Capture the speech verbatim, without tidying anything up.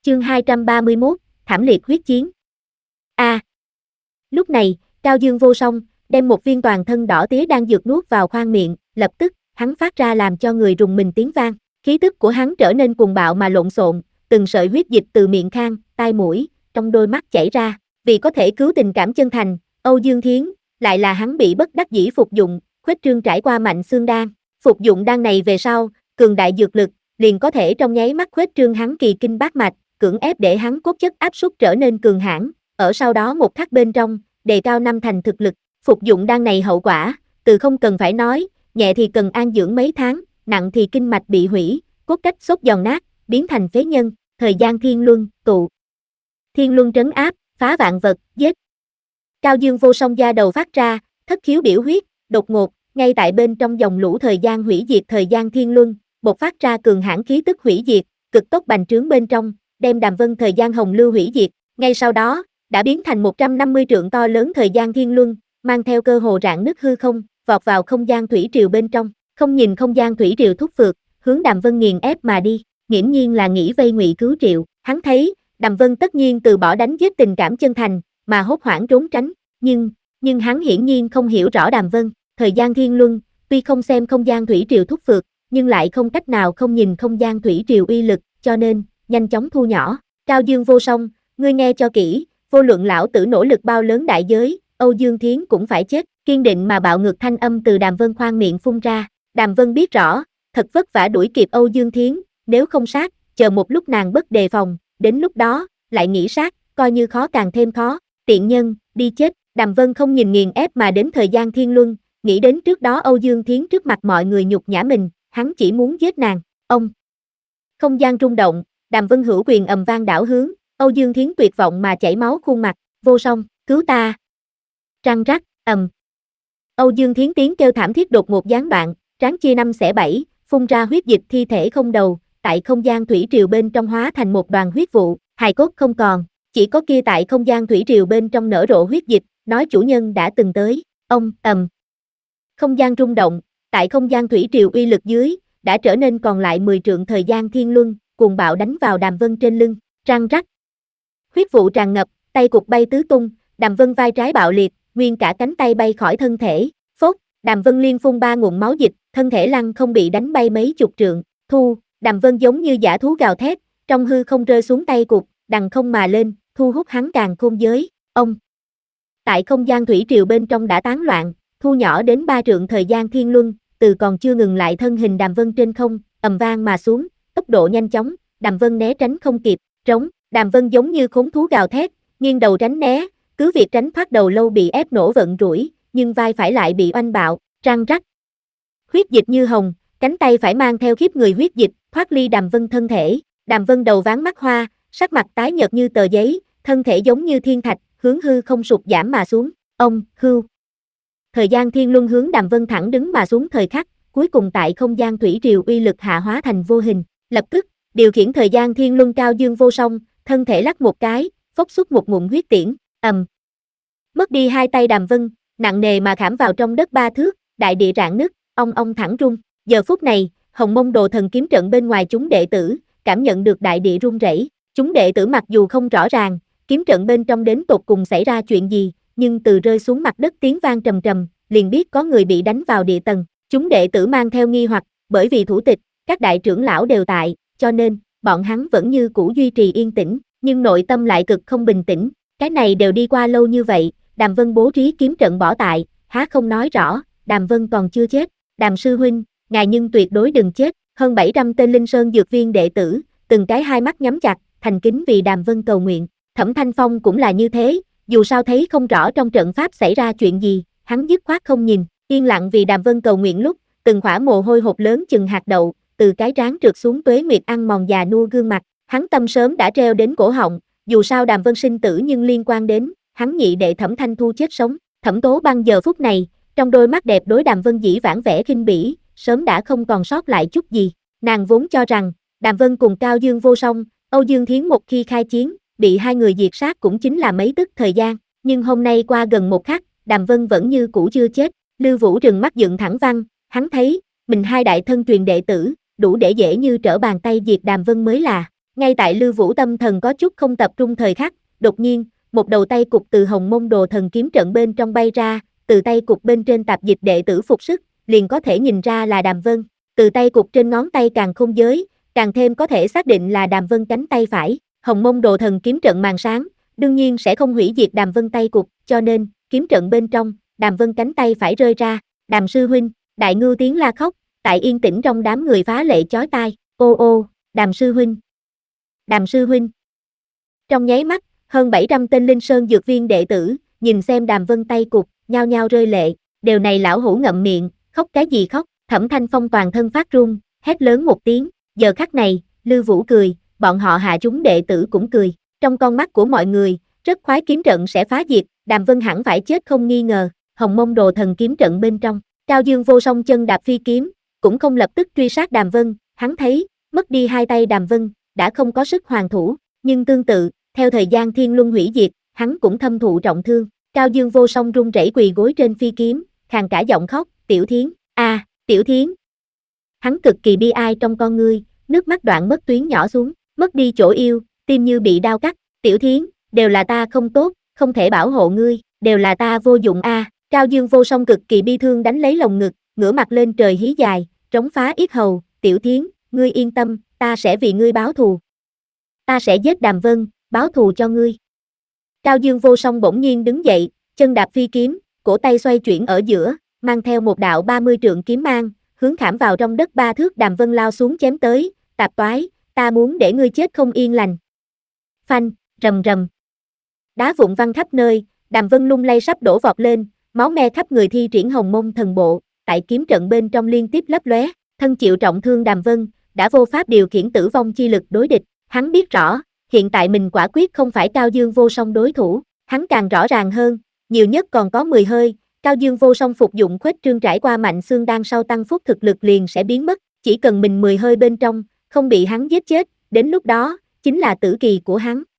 Chương hai trăm ba mươi mốt, thảm liệt huyết chiến. A. À, lúc này, Cao Dương vô song, đem một viên toàn thân đỏ tía đang dược nuốt vào khoang miệng, lập tức, hắn phát ra làm cho người rùng mình tiếng vang. Khí tức của hắn trở nên cuồng bạo mà lộn xộn, từng sợi huyết dịch từ miệng khang, tai mũi, trong đôi mắt chảy ra. Vì có thể cứu tình cảm chân thành, Âu Dương Thiến, lại là hắn bị bất đắc dĩ phục dụng, khuếch trương trải qua mạnh xương đan. Phục dụng đan này về sau, cường đại dược lực, liền có thể trong nháy mắt khuếch trương hắn kỳ kinh bát mạch, cưỡng ép để hắn cốt chất áp suất trở nên cường hãn, ở sau đó một khắc bên trong, đề cao năm thành thực lực. Phục dụng đan này hậu quả, từ không cần phải nói, nhẹ thì cần an dưỡng mấy tháng, nặng thì kinh mạch bị hủy, cốt cách xốt giòn nát, biến thành phế nhân, thời gian thiên luân, tụ. Thiên luân trấn áp, phá vạn vật, giết. Cao Dương vô song da đầu phát ra, thất khiếu biểu huyết, đột ngột, ngay tại bên trong dòng lũ thời gian hủy diệt thời gian thiên luân, bộc phát ra cường hãn khí tức hủy diệt, cực tốc bành trướng bên trong, đem Đàm Vân thời gian hồng lưu hủy diệt, ngay sau đó, đã biến thành một trăm năm mươi trượng to lớn thời gian thiên luân, mang theo cơ hồ rạn nứt hư không, vọt vào không gian thủy triều bên trong, không nhìn không gian thủy triều thúc phượt, hướng Đàm Vân nghiền ép mà đi, nghiễm nhiên là nghĩ vây ngụy cứu triệu, hắn thấy, Đàm Vân tất nhiên từ bỏ đánh giết tình cảm chân thành, mà hốt hoảng trốn tránh, nhưng, nhưng hắn hiển nhiên không hiểu rõ Đàm Vân, thời gian thiên luân, tuy không xem không gian thủy triều thúc phượt, nhưng lại không cách nào không nhìn không gian thủy triều uy lực, cho nên, nhanh chóng thu nhỏ. Cao Dương vô song, ngươi nghe cho kỹ, vô luận lão tử nỗ lực bao lớn đại giới, Âu Dương Thiến cũng phải chết, kiên định mà bạo ngược thanh âm từ Đàm Vân khoang miệng phun ra. Đàm Vân biết rõ, thật vất vả đuổi kịp Âu Dương Thiến, nếu không sát, chờ một lúc nàng bất đề phòng, đến lúc đó, lại nghĩ sát, coi như khó càng thêm khó, tiện nhân, đi chết. Đàm Vân không nhìn nghiền ép mà đến thời gian thiên luân, nghĩ đến trước đó Âu Dương Thiến trước mặt mọi người nhục nhã mình, hắn chỉ muốn giết nàng. Ông. Không gian rung động, Đàm Vân hữu quyền ầm vang đảo hướng, Âu Dương Thiến tuyệt vọng mà chảy máu khuôn mặt, vô song, cứu ta. Răng rắc, ầm. Âu Dương Thiến tiếng kêu thảm thiết đột ngột gián đoạn, trán chia năm xẻ bảy, phun ra huyết dịch thi thể không đầu, tại không gian thủy triều bên trong hóa thành một đoàn huyết vụ, hài cốt không còn, chỉ có kia tại không gian thủy triều bên trong nở rộ huyết dịch, nói chủ nhân đã từng tới. Ông, ầm. Không gian rung động, tại không gian thủy triều uy lực dưới, đã trở nên còn lại mười trượng thời gian thiên luân, cuồng bạo đánh vào Đàm Vân trên lưng, răng rắc. Huyết vụ tràn ngập, tay cục bay tứ tung, Đàm Vân vai trái bạo liệt, nguyên cả cánh tay bay khỏi thân thể, phốt, Đàm Vân liên phun ba ngụm máu dịch, thân thể lăn không bị đánh bay mấy chục trượng, thu, Đàm Vân giống như dã thú gào thét, trong hư không rơi xuống tay cục, đằng không mà lên, thu hút hắn càng khôn giới, ông. Tại không gian thủy triều bên trong đã tán loạn, thu nhỏ đến ba trượng thời gian thiên luân, từ còn chưa ngừng lại thân hình Đàm Vân trên không, ầm vang mà xuống, tốc độ nhanh chóng, Đàm Vân né tránh không kịp, trống, Đàm Vân giống như khốn thú gào thét, nghiêng đầu tránh né, cứ việc tránh thoát đầu lâu bị ép nổ vận rủi, nhưng vai phải lại bị oanh bạo, răng rắc. Huyết dịch như hồng, cánh tay phải mang theo khiếp người huyết dịch, thoát ly Đàm Vân thân thể, Đàm Vân đầu ván mắt hoa, sắc mặt tái nhợt như tờ giấy, thân thể giống như thiên thạch, hướng hư không sụt giảm mà xuống, ông, hưu. Thời gian thiên luân hướng Đàm Vân thẳng đứng mà xuống thời khắc, cuối cùng tại không gian thủy triều uy lực hạ hóa thành vô hình, lập tức, điều khiển thời gian thiên luân Cao Dương vô song, thân thể lắc một cái, phốc xuất một ngụm huyết tiễn, ầm. Mất đi hai tay Đàm Vân, nặng nề mà khảm vào trong đất ba thước, đại địa rạn nứt, ong ong thẳng rung. Giờ phút này, Hồng Mông Đồ Thần kiếm trận bên ngoài chúng đệ tử, cảm nhận được đại địa rung rẩy. Chúng đệ tử mặc dù không rõ ràng, kiếm trận bên trong đến tột cùng xảy ra chuyện gì, nhưng từ rơi xuống mặt đất tiếng vang trầm trầm, liền biết có người bị đánh vào địa tầng. Chúng đệ tử mang theo nghi hoặc, bởi vì thủ tịch, các đại trưởng lão đều tại, cho nên, bọn hắn vẫn như cũ duy trì yên tĩnh, nhưng nội tâm lại cực không bình tĩnh. Cái này đều đi qua lâu như vậy, Đàm Vân bố trí kiếm trận bỏ tại, há không nói rõ, Đàm Vân còn chưa chết. Đàm sư huynh, ngài nhưng tuyệt đối đừng chết. Hơn bảy trăm tên Linh Sơn dược viên đệ tử, từng cái hai mắt nhắm chặt, thành kính vì Đàm Vân cầu nguyện. Thẩm Thanh Phong cũng là như thế, dù sao thấy không rõ trong trận pháp xảy ra chuyện gì, hắn dứt khoát không nhìn, yên lặng vì Đàm Vân cầu nguyện lúc, từng khỏa mồ hôi hột lớn chừng hạt đậu, từ cái trán trượt xuống tuế nguyệt ăn mòn già nua gương mặt, hắn tâm sớm đã treo đến cổ họng, dù sao Đàm Vân sinh tử nhưng liên quan đến, hắn nhị đệ Thẩm Thanh Thu chết sống. Thẩm Tố Băng giờ phút này, trong đôi mắt đẹp đối Đàm Vân dĩ vãng vẻ khinh bỉ, sớm đã không còn sót lại chút gì. Nàng vốn cho rằng, Đàm Vân cùng Cao Dương vô song, Âu Dương Thiến một khi khai chiến, bị hai người diệt sát cũng chính là mấy tức thời gian, nhưng hôm nay qua gần một khắc, Đàm Vân vẫn như cũ chưa chết. Lưu Vũ trừng mắt dựng thẳng văn, hắn thấy, mình hai đại thân truyền đệ tử, đủ để dễ như trở bàn tay diệt Đàm Vân mới là. Ngay tại Lưu Vũ tâm thần có chút không tập trung thời khắc, đột nhiên, một đầu tay cục từ Hồng Mông Đồ Thần kiếm trận bên trong bay ra, từ tay cục bên trên tạp dịch đệ tử phục sức, liền có thể nhìn ra là Đàm Vân. Từ tay cục trên ngón tay càng không giới, càng thêm có thể xác định là Đàm Vân cánh tay phải. Hồng Mông Đồ Thần kiếm trận màn sáng, đương nhiên sẽ không hủy diệt Đàm Vân tay cục, cho nên, kiếm trận bên trong, Đàm Vân cánh tay phải rơi ra. Đàm sư huynh, Đại Ngưu tiếng la khóc, tại yên tĩnh trong đám người phá lệ chói tai. Ô ô, Đàm sư huynh. Đàm sư huynh. Trong nháy mắt, hơn bảy trăm tên Linh Sơn dược viên đệ tử, nhìn xem Đàm Vân tay cục, nhao nhao rơi lệ. Điều này lão hủ ngậm miệng, khóc cái gì khóc? Thẩm Thanh Phong toàn thân phát run, hét lớn một tiếng. Giờ khắc này, Lưu Vũ cười, bọn họ hạ chúng đệ tử cũng cười. Trong con mắt của mọi người, rất khoái kiếm trận sẽ phá diệt, Đàm Vân hẳn phải chết không nghi ngờ. Hồng Mông Đồ Thần kiếm trận bên trong, Cao Dương Vô Song chân đạp phi kiếm, cũng không lập tức truy sát Đàm Vân. Hắn thấy, mất đi hai tay Đàm Vân, đã không có sức hoàn thủ, nhưng tương tự, theo thời gian thiên luân hủy diệt, hắn cũng thâm thụ trọng thương. Cao Dương Vô Song run rẩy quỳ gối trên phi kiếm, khàn cả giọng khóc, Tiểu Thiến, a, à, Tiểu Thiến. Hắn cực kỳ bi ai trong con ngươi, nước mắt đoạn mất tuyến nhỏ xuống, mất đi chỗ yêu, tim như bị đau cắt. Tiểu Thiến, đều là ta không tốt, không thể bảo hộ ngươi, đều là ta vô dụng a. À. Cao Dương Vô Song cực kỳ bi thương đánh lấy lồng ngực, ngửa mặt lên trời hí dài, trống phá yết hầu. Tiểu Thiến, ngươi yên tâm, ta sẽ vì ngươi báo thù. Ta sẽ giết Đàm Vân, báo thù cho ngươi. Cao Dương Vô Song bỗng nhiên đứng dậy, chân đạp phi kiếm, cổ tay xoay chuyển ở giữa, mang theo một đạo ba mươi trượng kiếm mang, hướng khảm vào trong đất ba thước Đàm Vân lao xuống chém tới. Tạp toái, ta muốn để ngươi chết không yên lành. Phanh, rầm rầm. Đá vụn văng khắp nơi, Đàm Vân lung lay sắp đổ vọt lên, máu me khắp người thi triển Hồng Mông thần bộ, tại kiếm trận bên trong liên tiếp lấp lóe, thân chịu trọng thương Đàm Vân, đã vô pháp điều khiển tử vong chi lực đối địch. Hắn biết rõ, hiện tại mình quả quyết không phải Cao Dương Vô Song đối thủ, hắn càng rõ ràng hơn, nhiều nhất còn có mười hơi, Cao Dương Vô Song phục dụng khuếch trương trải qua mạnh xương đan sau tăng phúc thực lực liền sẽ biến mất, chỉ cần mình mười hơi bên trong, không bị hắn giết chết, đến lúc đó, chính là tử kỳ của hắn.